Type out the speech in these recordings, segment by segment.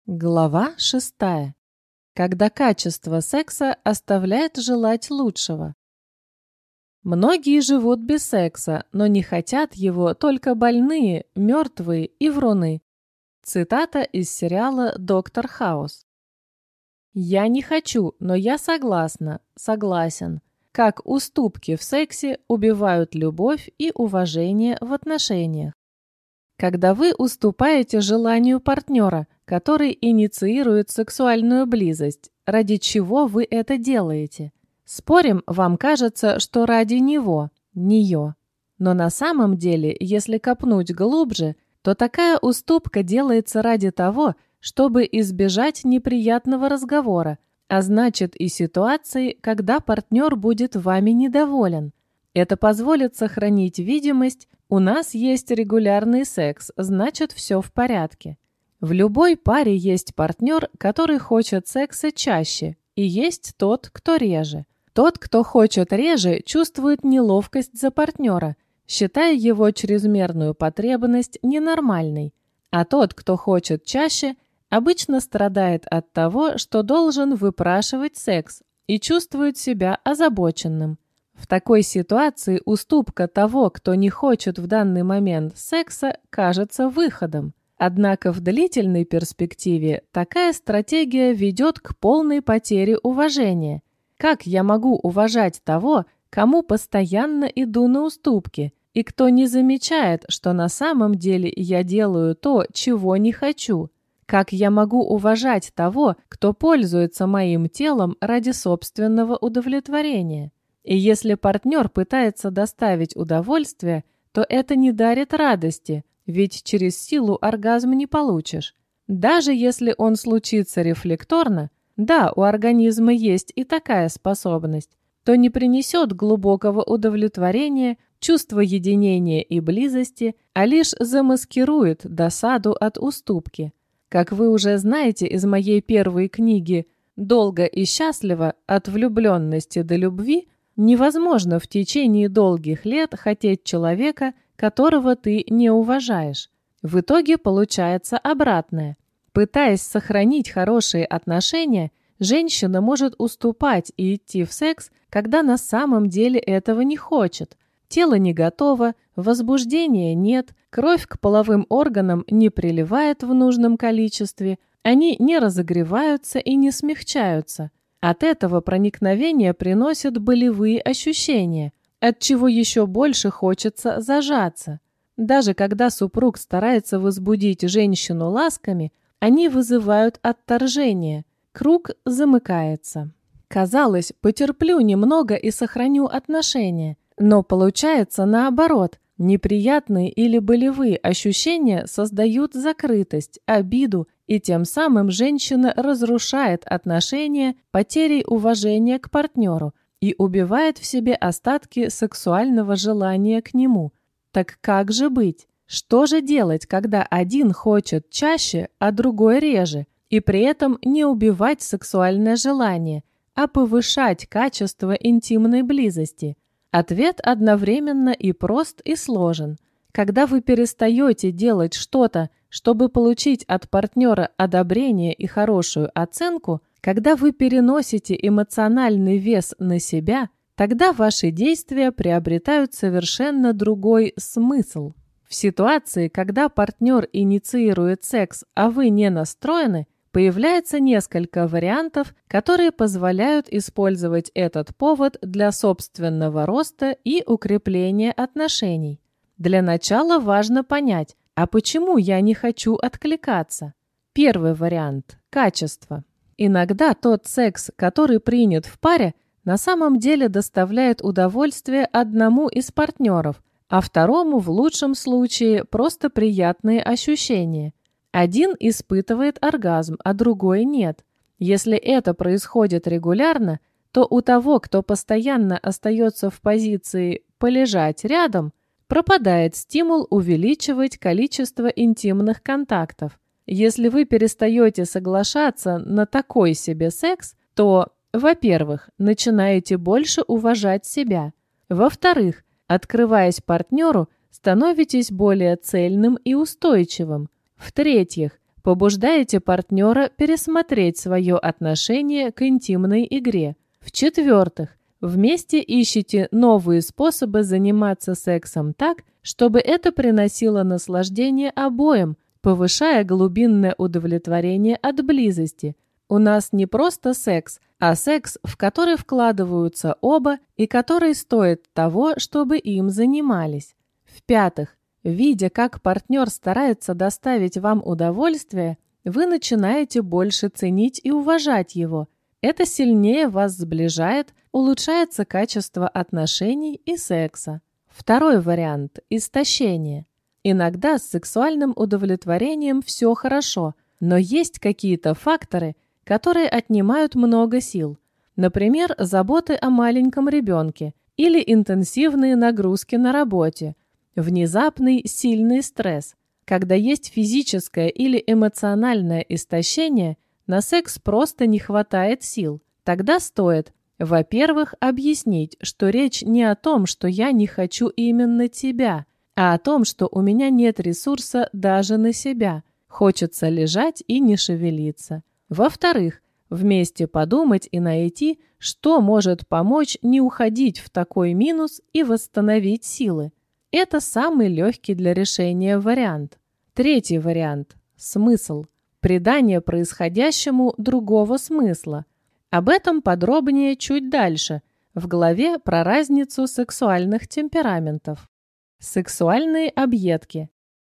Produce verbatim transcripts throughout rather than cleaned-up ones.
Глава шестая. Когда качество секса оставляет желать лучшего. Многие живут без секса, но не хотят его только больные, мертвые и вруны. Цитата из сериала «Доктор Хаус». «Я не хочу, но я согласна, согласен. Как уступки в сексе убивают любовь и уважение в отношениях». Когда вы уступаете желанию партнера, который инициирует сексуальную близость, ради чего вы это делаете? Спорим, вам кажется, что ради него, нее. Но на самом деле, если копнуть глубже, то такая уступка делается ради того, чтобы избежать неприятного разговора, а значит и ситуации, когда партнер будет вами недоволен. Это позволит сохранить видимость «у нас есть регулярный секс, значит все в порядке». В любой паре есть партнер, который хочет секса чаще, и есть тот, кто реже. Тот, кто хочет реже, чувствует неловкость за партнера, считая его чрезмерную потребность ненормальной. А тот, кто хочет чаще, обычно страдает от того, что должен выпрашивать секс и чувствует себя озабоченным. В такой ситуации уступка того, кто не хочет в данный момент секса, кажется выходом. Однако в длительной перспективе такая стратегия ведет к полной потере уважения. Как я могу уважать того, кому постоянно иду на уступки, и кто не замечает, что на самом деле я делаю то, чего не хочу? Как я могу уважать того, кто пользуется моим телом ради собственного удовлетворения? И если партнер пытается доставить удовольствие, то это не дарит радости, ведь через силу оргазм не получишь. Даже если он случится рефлекторно, да, у организма есть и такая способность, то не принесет глубокого удовлетворения, чувства единения и близости, а лишь замаскирует досаду от уступки. Как вы уже знаете из моей первой книги «Долго и счастливо. От влюбленности до любви», невозможно в течение долгих лет хотеть человека, которого ты не уважаешь. В итоге получается обратное. Пытаясь сохранить хорошие отношения, женщина может уступать и идти в секс, когда на самом деле этого не хочет. Тело не готово, возбуждения нет, кровь к половым органам не приливает в нужном количестве, они не разогреваются и не смягчаются. От этого проникновение приносит болевые ощущения, от чего еще больше хочется зажаться. Даже когда супруг старается возбудить женщину ласками, они вызывают отторжение, круг замыкается. Казалось, потерплю немного и сохраню отношения, но получается наоборот. Неприятные или болевые ощущения создают закрытость, обиду, и тем самым женщина разрушает отношения потерей уважения к партнеру и убивает в себе остатки сексуального желания к нему. Так как же быть? Что же делать, когда один хочет чаще, а другой реже, и при этом не убивать сексуальное желание, а повышать качество интимной близости? Ответ одновременно и прост, и сложен. Когда вы перестаете делать что-то, чтобы получить от партнера одобрение и хорошую оценку, когда вы переносите эмоциональный вес на себя, тогда ваши действия приобретают совершенно другой смысл. В ситуации, когда партнер инициирует секс, а вы не настроены, появляется несколько вариантов, которые позволяют использовать этот повод для собственного роста и укрепления отношений. Для начала важно понять, а почему я не хочу откликаться? Первый вариант – качество. Иногда тот секс, который принят в паре, на самом деле доставляет удовольствие одному из партнеров, а второму в лучшем случае просто приятные ощущения. Один испытывает оргазм, а другой нет. Если это происходит регулярно, то у того, кто постоянно остается в позиции «полежать рядом», пропадает стимул увеличивать количество интимных контактов. Если вы перестаете соглашаться на такой себе секс, то, во-первых, начинаете больше уважать себя. Во-вторых, открываясь партнеру, становитесь более цельным и устойчивым. В-третьих, побуждаете партнера пересмотреть свое отношение к интимной игре. В-четвертых, вместе ищете новые способы заниматься сексом так, чтобы это приносило наслаждение обоим, повышая глубинное удовлетворение от близости. У нас не просто секс, а секс, в который вкладываются оба и который стоит того, чтобы им занимались. В-пятых, видя, как партнер старается доставить вам удовольствие, вы начинаете больше ценить и уважать его. Это сильнее вас сближает, улучшается качество отношений и секса. Второй вариант – истощение. Иногда с сексуальным удовлетворением все хорошо, но есть какие-то факторы, которые отнимают много сил. Например, заботы о маленьком ребенке или интенсивные нагрузки на работе, внезапный сильный стресс. Когда есть физическое или эмоциональное истощение, на секс просто не хватает сил. Тогда стоит, во-первых, объяснить, что речь не о том, что я не хочу именно тебя, а о том, что у меня нет ресурса даже на себя. Хочется лежать и не шевелиться. Во-вторых, вместе подумать и найти, что может помочь не уходить в такой минус и восстановить силы. Это самый легкий для решения вариант. Третий вариант – смысл. Придание происходящему другого смысла. Об этом подробнее чуть дальше, в главе про разницу сексуальных темпераментов. Сексуальные объедки.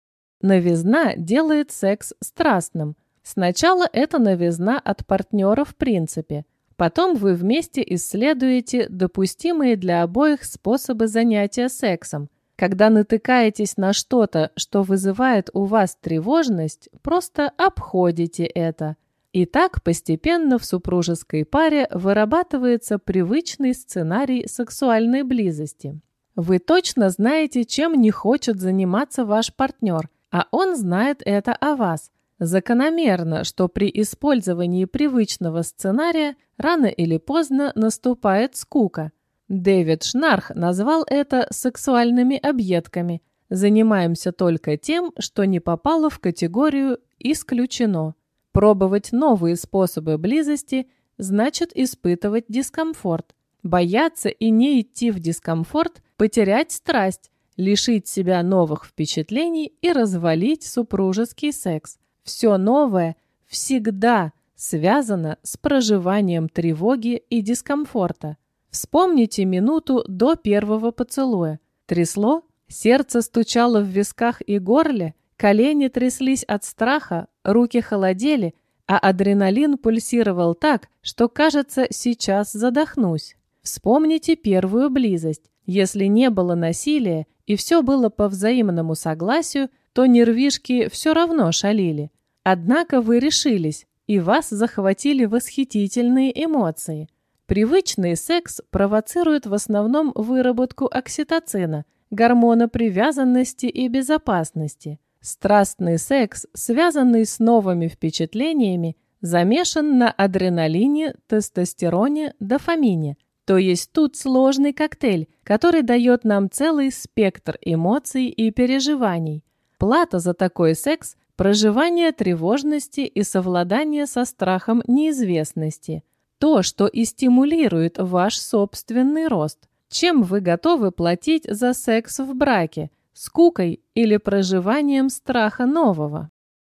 Новизна делает секс страстным. Сначала это новизна от партнера в принципе. Потом вы вместе исследуете допустимые для обоих способы занятия сексом. Когда натыкаетесь на что-то, что вызывает у вас тревожность, просто обходите это. И так постепенно в супружеской паре вырабатывается привычный сценарий сексуальной близости. Вы точно знаете, чем не хочет заниматься ваш партнер, а он знает это о вас. Закономерно, что при использовании привычного сценария рано или поздно наступает скука. Дэвид Шнарх назвал это сексуальными объедками. Занимаемся только тем, что не попало в категорию «исключено». Пробовать новые способы близости значит испытывать дискомфорт. Бояться и не идти в дискомфорт, потерять страсть, лишить себя новых впечатлений и развалить супружеский секс. Все новое всегда связано с проживанием тревоги и дискомфорта. Вспомните минуту до первого поцелуя. Трясло? Сердце стучало в висках и горле, колени тряслись от страха, руки холодели, а адреналин пульсировал так, что, кажется, сейчас задохнусь. Вспомните первую близость. Если не было насилия и все было по взаимному согласию, то нервишки все равно шалили. Однако вы решились, и вас захватили восхитительные эмоции. Привычный секс провоцирует в основном выработку окситоцина, гормона привязанности и безопасности. Страстный секс, связанный с новыми впечатлениями, замешан на адреналине, тестостероне, дофамине. То есть тут сложный коктейль, который дает нам целый спектр эмоций и переживаний. Плата за такой секс – проживание тревожности и совладание со страхом неизвестности. То, что и стимулирует ваш собственный рост. Чем вы готовы платить за секс в браке? Скукой или проживанием страха нового?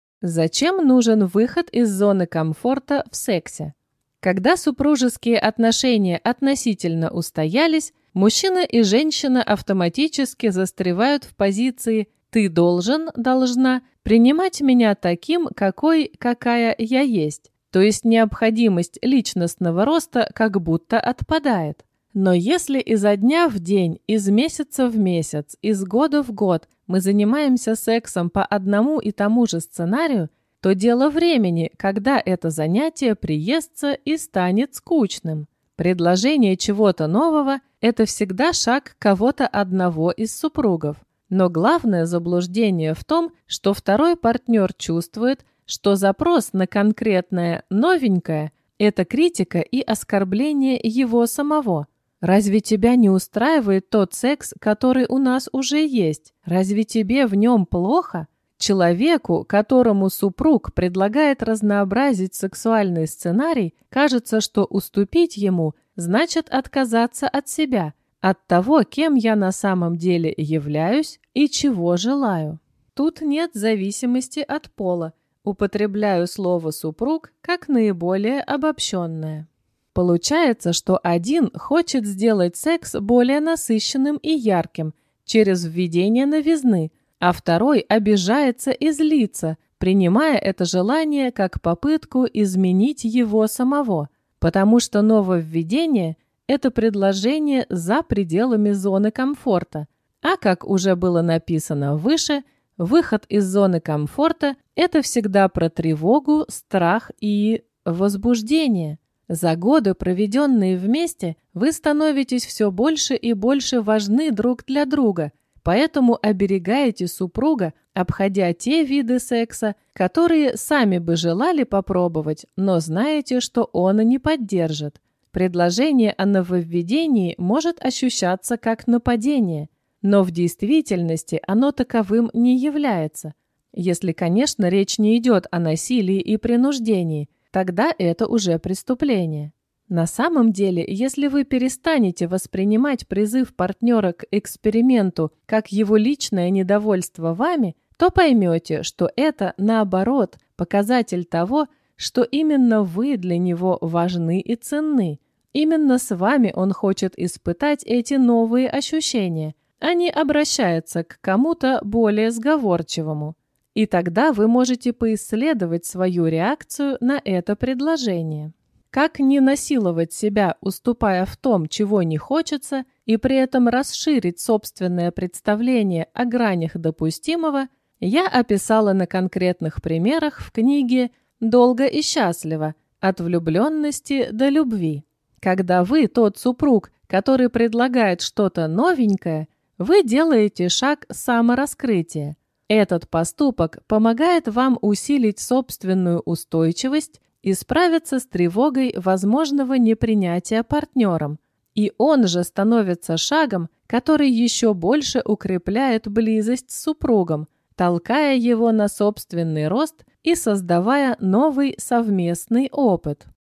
Зачем нужен выход из зоны комфорта в сексе? Когда супружеские отношения относительно устоялись, мужчина и женщина автоматически застревают в позиции «ты должен, должна принимать меня таким, какой, какая я есть». То есть необходимость личностного роста как будто отпадает. Но если изо дня в день, из месяца в месяц, из года в год мы занимаемся сексом по одному и тому же сценарию, то дело времени, когда это занятие приестся и станет скучным. Предложение чего-то нового – это всегда шаг кого-то одного из супругов. Но главное заблуждение в том, что второй партнер чувствует, что запрос на конкретное новенькое – это критика и оскорбление его самого. Разве тебя не устраивает тот секс, который у нас уже есть? Разве тебе в нем плохо? Человеку, которому супруг предлагает разнообразить сексуальный сценарий, кажется, что уступить ему значит отказаться от себя, от того, кем я на самом деле являюсь и чего желаю. Тут нет зависимости от пола. Употребляю слово «супруг» как наиболее обобщенное. Получается, что один хочет сделать секс более насыщенным и ярким через введение новизны, а второй обижается и злится, принимая это желание как попытку изменить его самого, потому что нововведение – это предложение за пределами зоны комфорта, а, как уже было написано выше, выход из зоны комфорта – это всегда про тревогу, страх и возбуждение. За годы, проведенные вместе, вы становитесь все больше и больше важны друг для друга, поэтому оберегаете супруга, обходя те виды секса, которые сами бы желали попробовать, но знаете, что он не поддержит. Предложение о нововведении может ощущаться как нападение, но в действительности оно таковым не является. Если, конечно, речь не идет о насилии и принуждении, тогда это уже преступление. На самом деле, если вы перестанете воспринимать призыв партнера к эксперименту как его личное недовольство вами, то поймете, что это, наоборот, показатель того, что именно вы для него важны и ценны. Именно с вами он хочет испытать эти новые ощущения, а не обращается к кому-то более сговорчивому. И тогда вы можете поисследовать свою реакцию на это предложение. Как не насиловать себя, уступая в том, чего не хочется, и при этом расширить собственное представление о гранях допустимого, я описала на конкретных примерах в книге «Долго и счастливо. От влюбленности до любви». Когда вы тот супруг, который предлагает что-то новенькое, вы делаете шаг самораскрытия. Этот поступок помогает вам усилить собственную устойчивость и справиться с тревогой возможного непринятия партнером. И он же становится шагом, который еще больше укрепляет близость с супругом, толкая его на собственный рост и создавая новый совместный опыт.